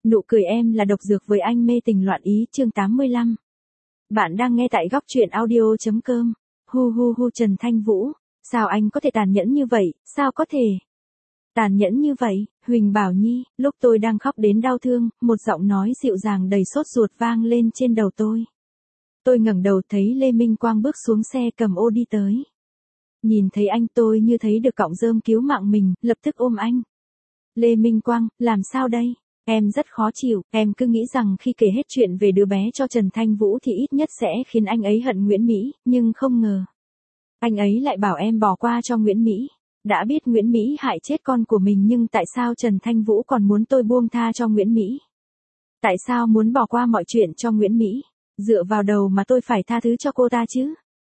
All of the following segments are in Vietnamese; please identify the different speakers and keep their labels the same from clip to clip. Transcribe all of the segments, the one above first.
Speaker 1: Nụ cười em là độc dược với anh mê tình loạn ý chương 85. Bạn đang nghe tại góc truyện audio.com. Hu hu hu Trần Thanh Vũ. Sao anh có thể tàn nhẫn như vậy, sao có thể? Tàn nhẫn như vậy, Huỳnh Bảo Nhi, lúc tôi đang khóc đến đau thương, một giọng nói dịu dàng đầy sốt ruột vang lên trên đầu tôi. Tôi ngẩng đầu thấy Lê Minh Quang bước xuống xe cầm ô đi tới. Nhìn thấy anh tôi như thấy được cọng rơm cứu mạng mình, lập tức ôm anh. Lê Minh Quang, làm sao đây? Em rất khó chịu, em cứ nghĩ rằng khi kể hết chuyện về đứa bé cho Trần Thanh Vũ thì ít nhất sẽ khiến anh ấy hận Nguyễn Mỹ, nhưng không ngờ. Anh ấy lại bảo em bỏ qua cho Nguyễn Mỹ. Đã biết Nguyễn Mỹ hại chết con của mình nhưng tại sao Trần Thanh Vũ còn muốn tôi buông tha cho Nguyễn Mỹ? Tại sao muốn bỏ qua mọi chuyện cho Nguyễn Mỹ? Dựa vào đầu mà tôi phải tha thứ cho cô ta chứ?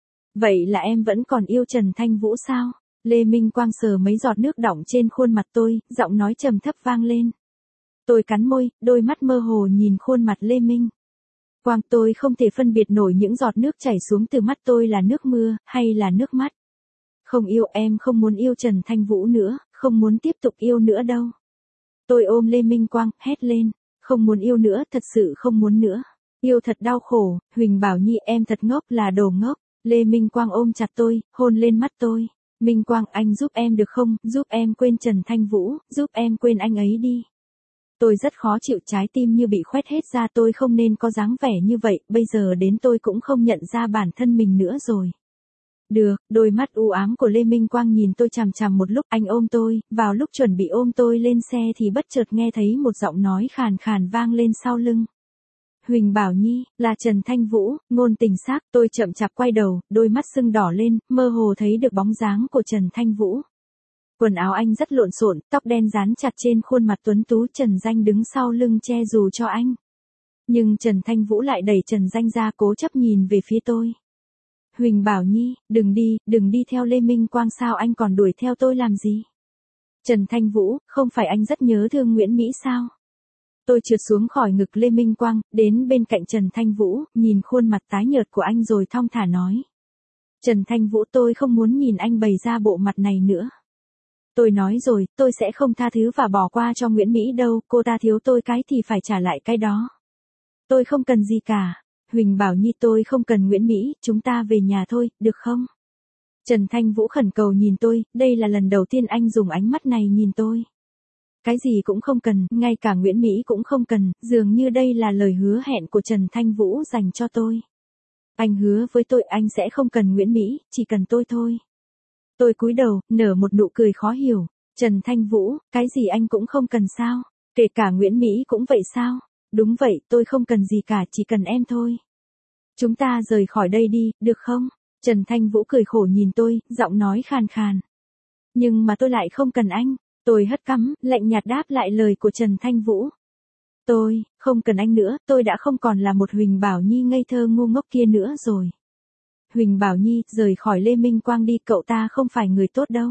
Speaker 1: Vậy là em vẫn còn yêu Trần Thanh Vũ sao? Lê Minh Quang sờ mấy giọt nước đọng trên khuôn mặt tôi, giọng nói trầm thấp vang lên. Tôi cắn môi, đôi mắt mơ hồ nhìn khuôn mặt Lê Minh Quang. Tôi không thể phân biệt nổi những giọt nước chảy xuống từ mắt tôi là nước mưa, hay là nước mắt. Không yêu, em không muốn yêu Trần Thanh Vũ nữa, không muốn tiếp tục yêu nữa đâu. Tôi ôm Lê Minh Quang, hét lên. Không muốn yêu nữa, thật sự không muốn nữa. Yêu thật đau khổ, Huỳnh Bảo Nhi em thật ngốc, là đồ ngốc. Lê Minh Quang ôm chặt tôi, hôn lên mắt tôi. Minh Quang, anh giúp em được không, giúp em quên Trần Thanh Vũ, giúp em quên anh ấy đi. Tôi rất khó chịu, trái tim như bị khoét hết ra, tôi không nên có dáng vẻ như vậy, bây giờ đến tôi cũng không nhận ra bản thân mình nữa rồi. Được, đôi mắt u ám của Lê Minh Quang nhìn tôi chằm chằm một lúc, anh ôm tôi, vào lúc chuẩn bị ôm tôi lên xe thì bất chợt nghe thấy một giọng nói khàn khàn vang lên sau lưng. Huỳnh Bảo Nhi, là Trần Thanh Vũ, ngôn tình xác, tôi chậm chạp quay đầu, đôi mắt sưng đỏ lên, mơ hồ thấy được bóng dáng của Trần Thanh Vũ. Quần áo anh rất lộn xộn, tóc đen dán chặt trên khuôn mặt tuấn tú, Trần Danh đứng sau lưng che dù cho anh. Nhưng Trần Thanh Vũ lại đẩy Trần Danh ra, cố chấp nhìn về phía tôi. Huỳnh Bảo Nhi, đừng đi theo Lê Minh Quang, sao anh còn đuổi theo tôi làm gì? Trần Thanh Vũ, không phải anh rất nhớ thương Nguyễn Mỹ sao? Tôi trượt xuống khỏi ngực Lê Minh Quang, đến bên cạnh Trần Thanh Vũ, nhìn khuôn mặt tái nhợt của anh rồi thong thả nói. Trần Thanh Vũ, tôi không muốn nhìn anh bày ra bộ mặt này nữa. Tôi nói rồi, tôi sẽ không tha thứ và bỏ qua cho Nguyễn Mỹ đâu, cô ta thiếu tôi cái thì phải trả lại cái đó. Tôi không cần gì cả. Huỳnh Bảo Nhi, tôi không cần Nguyễn Mỹ, chúng ta về nhà thôi, được không? Trần Thanh Vũ khẩn cầu nhìn tôi, đây là lần đầu tiên anh dùng ánh mắt này nhìn tôi. Cái gì cũng không cần, ngay cả Nguyễn Mỹ cũng không cần, dường như đây là lời hứa hẹn của Trần Thanh Vũ dành cho tôi. Anh hứa với tôi anh sẽ không cần Nguyễn Mỹ, chỉ cần tôi thôi. Tôi cúi đầu, nở một nụ cười khó hiểu. Trần Thanh Vũ, cái gì anh cũng không cần sao? Kể cả Nguyễn Mỹ cũng vậy sao? Đúng vậy, tôi không cần gì cả, chỉ cần em thôi. Chúng ta rời khỏi đây đi, được không? Trần Thanh Vũ cười khổ nhìn tôi, giọng nói khàn khàn. Nhưng mà tôi lại không cần anh. Tôi hất cằm, lạnh nhạt đáp lại lời của Trần Thanh Vũ. Tôi không cần anh nữa, tôi đã không còn là một Huỳnh Bảo Nhi ngây thơ ngu ngốc kia nữa rồi. Huỳnh Bảo Nhi, rời khỏi Lê Minh Quang đi, cậu ta không phải người tốt đâu.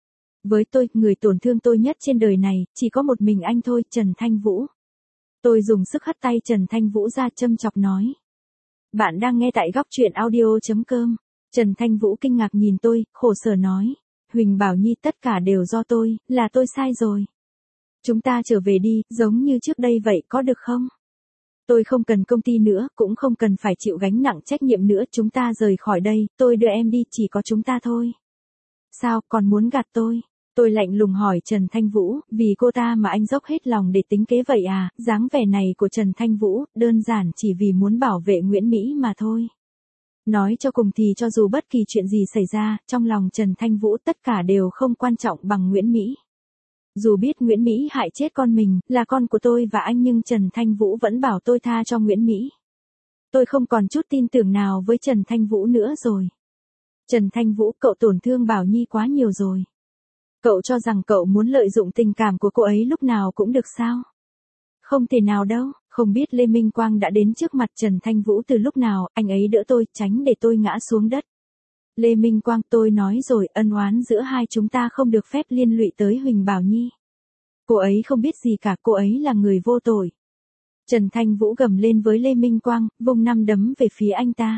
Speaker 1: Với tôi, người tổn thương tôi nhất trên đời này, chỉ có một mình anh thôi, Trần Thanh Vũ. Tôi dùng sức hất tay Trần Thanh Vũ ra, châm chọc nói. Bạn đang nghe tại góc truyện audio.com. Trần Thanh Vũ kinh ngạc nhìn tôi, khổ sở nói. Huỳnh Bảo Nhi, tất cả đều do tôi, là tôi sai rồi. Chúng ta trở về đi, giống như trước đây vậy, có được không? Tôi không cần công ty nữa, cũng không cần phải chịu gánh nặng trách nhiệm nữa, chúng ta rời khỏi đây, tôi đưa em đi, chỉ có chúng ta thôi. Sao, còn muốn gạt tôi? Tôi lạnh lùng hỏi Trần Thanh Vũ, vì cô ta mà anh dốc hết lòng để tính kế vậy à? Dáng vẻ này của Trần Thanh Vũ, đơn giản chỉ vì muốn bảo vệ Nguyễn Mỹ mà thôi. Nói cho cùng thì cho dù bất kỳ chuyện gì xảy ra, trong lòng Trần Thanh Vũ tất cả đều không quan trọng bằng Nguyễn Mỹ. Dù biết Nguyễn Mỹ hại chết con mình, là con của tôi và anh, nhưng Trần Thanh Vũ vẫn bảo tôi tha cho Nguyễn Mỹ. Tôi không còn chút tin tưởng nào với Trần Thanh Vũ nữa rồi. Trần Thanh Vũ, cậu tổn thương Bảo Nhi quá nhiều rồi. Cậu cho rằng cậu muốn lợi dụng tình cảm của cô ấy lúc nào cũng được sao? Không thể nào đâu, không biết Lê Minh Quang đã đến trước mặt Trần Thanh Vũ từ lúc nào, anh ấy đỡ tôi, tránh để tôi ngã xuống đất. Lê Minh Quang, tôi nói rồi, ân oán giữa hai chúng ta không được phép liên lụy tới Huỳnh Bảo Nhi. Cô ấy không biết gì cả, cô ấy là người vô tội. Trần Thanh Vũ gầm lên với Lê Minh Quang, vung năm đấm về phía anh ta.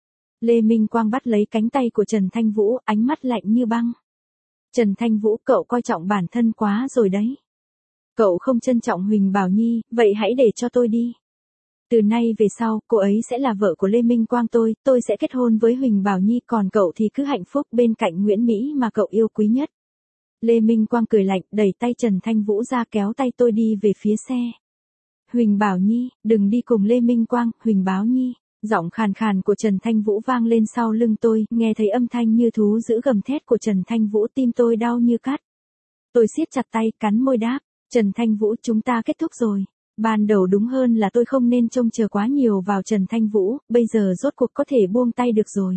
Speaker 1: Lê Minh Quang bắt lấy cánh tay của Trần Thanh Vũ, ánh mắt lạnh như băng. Trần Thanh Vũ, cậu coi trọng bản thân quá rồi đấy. Cậu không trân trọng Huỳnh Bảo Nhi, vậy hãy để cho tôi đi. Từ nay về sau, cô ấy sẽ là vợ của Lê Minh Quang tôi sẽ kết hôn với Huỳnh Bảo Nhi, còn cậu thì cứ hạnh phúc bên cạnh Nguyễn Mỹ mà cậu yêu quý nhất. Lê Minh Quang cười lạnh, đẩy tay Trần Thanh Vũ ra kéo tay tôi đi về phía xe. Huỳnh Bảo Nhi, đừng đi cùng Lê Minh Quang, Huỳnh Bảo Nhi. Giọng khàn khàn của Trần Thanh Vũ vang lên sau lưng tôi, nghe thấy âm thanh như thú dữ gầm thét của Trần Thanh Vũ, tim tôi đau như cắt. Tôi siết chặt tay, cắn môi đáp, Trần Thanh Vũ, chúng ta kết thúc rồi. Ban đầu đúng hơn là tôi không nên trông chờ quá nhiều vào Trần Thanh Vũ, bây giờ rốt cuộc có thể buông tay được rồi.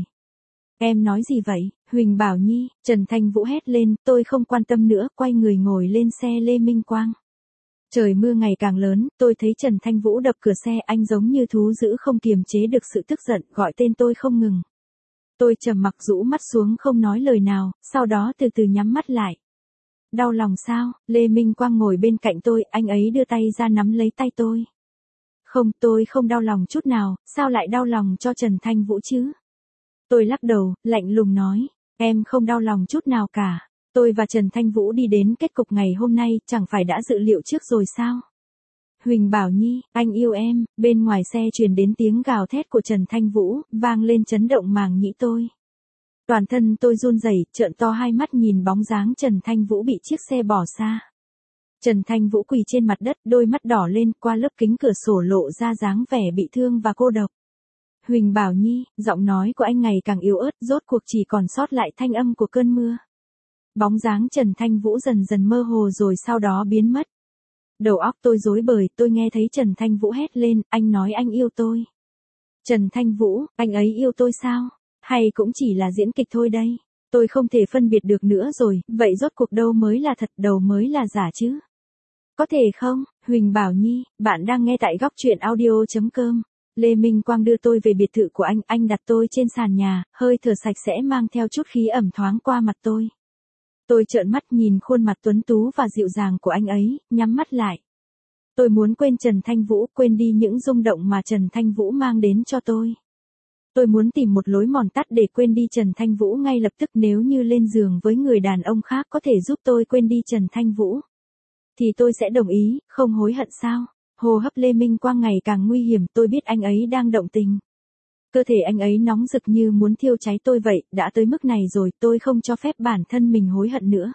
Speaker 1: Em nói gì vậy, Huỳnh Bảo Nhi, Trần Thanh Vũ hét lên, tôi không quan tâm nữa, quay người ngồi lên xe Lê Minh Quang. Trời mưa ngày càng lớn, tôi thấy Trần Thanh Vũ đập cửa xe, anh giống như thú dữ không kiềm chế được sự tức giận, gọi tên tôi không ngừng. Tôi trầm mặc rũ mắt xuống không nói lời nào, sau đó từ từ nhắm mắt lại. Đau lòng sao? Lê Minh Quang ngồi bên cạnh tôi, anh ấy đưa tay ra nắm lấy tay tôi. Không, tôi không đau lòng chút nào, sao lại đau lòng cho Trần Thanh Vũ chứ? Tôi lắc đầu, lạnh lùng nói, em không đau lòng chút nào cả. Tôi và Trần Thanh Vũ đi đến kết cục ngày hôm nay, chẳng phải đã dự liệu trước rồi sao? Huỳnh Bảo Nhi, anh yêu em, bên ngoài xe truyền đến tiếng gào thét của Trần Thanh Vũ, vang lên chấn động màng nhĩ tôi. Toàn thân tôi run rẩy, trợn to hai mắt nhìn bóng dáng Trần Thanh Vũ bị chiếc xe bỏ xa. Trần Thanh Vũ quỳ trên mặt đất, đôi mắt đỏ lên, qua lớp kính cửa sổ lộ ra dáng vẻ bị thương và cô độc. Huỳnh Bảo Nhi, giọng nói của anh ngày càng yếu ớt, rốt cuộc chỉ còn sót lại thanh âm của cơn mưa. Bóng dáng Trần Thanh Vũ dần dần mơ hồ rồi sau đó biến mất. Đầu óc tôi rối bời, tôi nghe thấy Trần Thanh Vũ hét lên, anh nói anh yêu tôi. Trần Thanh Vũ, anh ấy yêu tôi sao? Hay cũng chỉ là diễn kịch thôi đây? Tôi không thể phân biệt được nữa rồi, vậy rốt cuộc đâu mới là thật, đâu mới là giả chứ? Có thể không? Huỳnh Bảo Nhi, bạn đang nghe tại góc truyện audio.com. Lê Minh Quang đưa tôi về biệt thự của anh đặt tôi trên sàn nhà, hơi thở sạch sẽ mang theo chút khí ẩm thoáng qua mặt tôi. Tôi trợn mắt nhìn khuôn mặt tuấn tú và dịu dàng của anh ấy, nhắm mắt lại. Tôi muốn quên Trần Thanh Vũ, quên đi những rung động mà Trần Thanh Vũ mang đến cho tôi. Tôi muốn tìm một lối mòn tắt để quên đi Trần Thanh Vũ ngay lập tức, nếu như lên giường với người đàn ông khác có thể giúp tôi quên đi Trần Thanh Vũ. Thì tôi sẽ đồng ý, không hối hận sao? Hô hấp Lê Minh Quang ngày càng nguy hiểm, tôi biết anh ấy đang động tình. Cơ thể anh ấy nóng rực như muốn thiêu cháy tôi vậy, đã tới mức này rồi, tôi không cho phép bản thân mình hối hận nữa.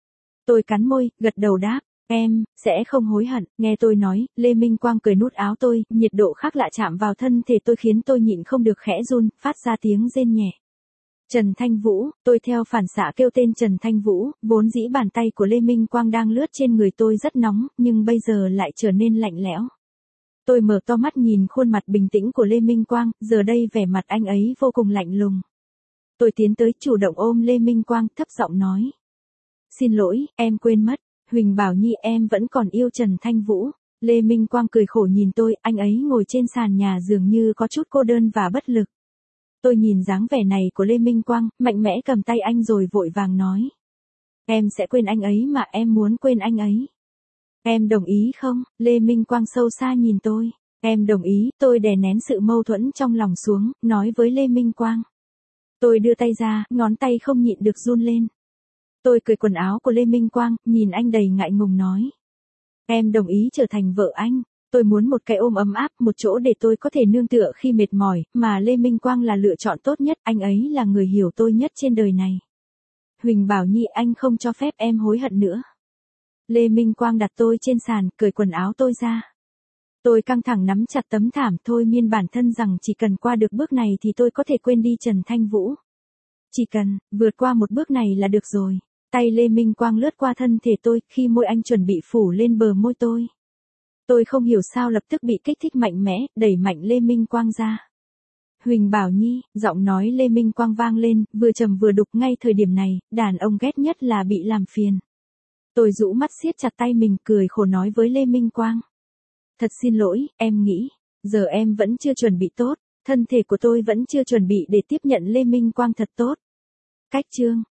Speaker 1: Tôi cắn môi, gật đầu đáp, em, sẽ không hối hận, nghe tôi nói, Lê Minh Quang cởi nút áo tôi, nhiệt độ khác lạ chạm vào thân thể tôi khiến tôi nhịn không được khẽ run, phát ra tiếng rên nhẹ. Trần Thanh Vũ, tôi theo phản xạ kêu tên Trần Thanh Vũ, vốn dĩ bàn tay của Lê Minh Quang đang lướt trên người tôi rất nóng, nhưng bây giờ lại trở nên lạnh lẽo. Tôi mở to mắt nhìn khuôn mặt bình tĩnh của Lê Minh Quang, giờ đây vẻ mặt anh ấy vô cùng lạnh lùng. Tôi tiến tới chủ động ôm Lê Minh Quang, thấp giọng nói. Xin lỗi, em quên mất, Huỳnh Bảo Nhi, em vẫn còn yêu Trần Thanh Vũ. Lê Minh Quang cười khổ nhìn tôi, anh ấy ngồi trên sàn nhà dường như có chút cô đơn và bất lực. Tôi nhìn dáng vẻ này của Lê Minh Quang, mạnh mẽ cầm tay anh rồi vội vàng nói. Em sẽ quên anh ấy mà, em muốn quên anh ấy. Em đồng ý không? Lê Minh Quang sâu xa nhìn tôi. Em đồng ý, tôi đè nén sự mâu thuẫn trong lòng xuống, nói với Lê Minh Quang. Tôi đưa tay ra, ngón tay không nhịn được run lên. Tôi cởi quần áo của Lê Minh Quang, nhìn anh đầy ngại ngùng nói. Em đồng ý trở thành vợ anh. Tôi muốn một cái ôm ấm áp, một chỗ để tôi có thể nương tựa khi mệt mỏi, mà Lê Minh Quang là lựa chọn tốt nhất, anh ấy là người hiểu tôi nhất trên đời này. Huỳnh Bảo Nhi, anh không cho phép em hối hận nữa. Lê Minh Quang đặt tôi trên sàn, cởi quần áo tôi ra. Tôi căng thẳng nắm chặt tấm thảm, thôi miên bản thân rằng chỉ cần qua được bước này thì tôi có thể quên đi Trần Thanh Vũ. Chỉ cần vượt qua một bước này là được rồi. Tay Lê Minh Quang lướt qua thân thể tôi, khi môi anh chuẩn bị phủ lên bờ môi tôi. Tôi không hiểu sao lập tức bị kích thích mạnh mẽ, đẩy mạnh Lê Minh Quang ra. Huỳnh Bảo Nhi, giọng nói Lê Minh Quang vang lên, vừa trầm vừa đục, ngay thời điểm này, đàn ông ghét nhất là bị làm phiền. Tôi rũ mắt siết chặt tay mình, cười khổ nói với Lê Minh Quang. Thật xin lỗi, em nghĩ, giờ em vẫn chưa chuẩn bị tốt, thân thể của tôi vẫn chưa chuẩn bị để tiếp nhận Lê Minh Quang thật tốt. Cách chương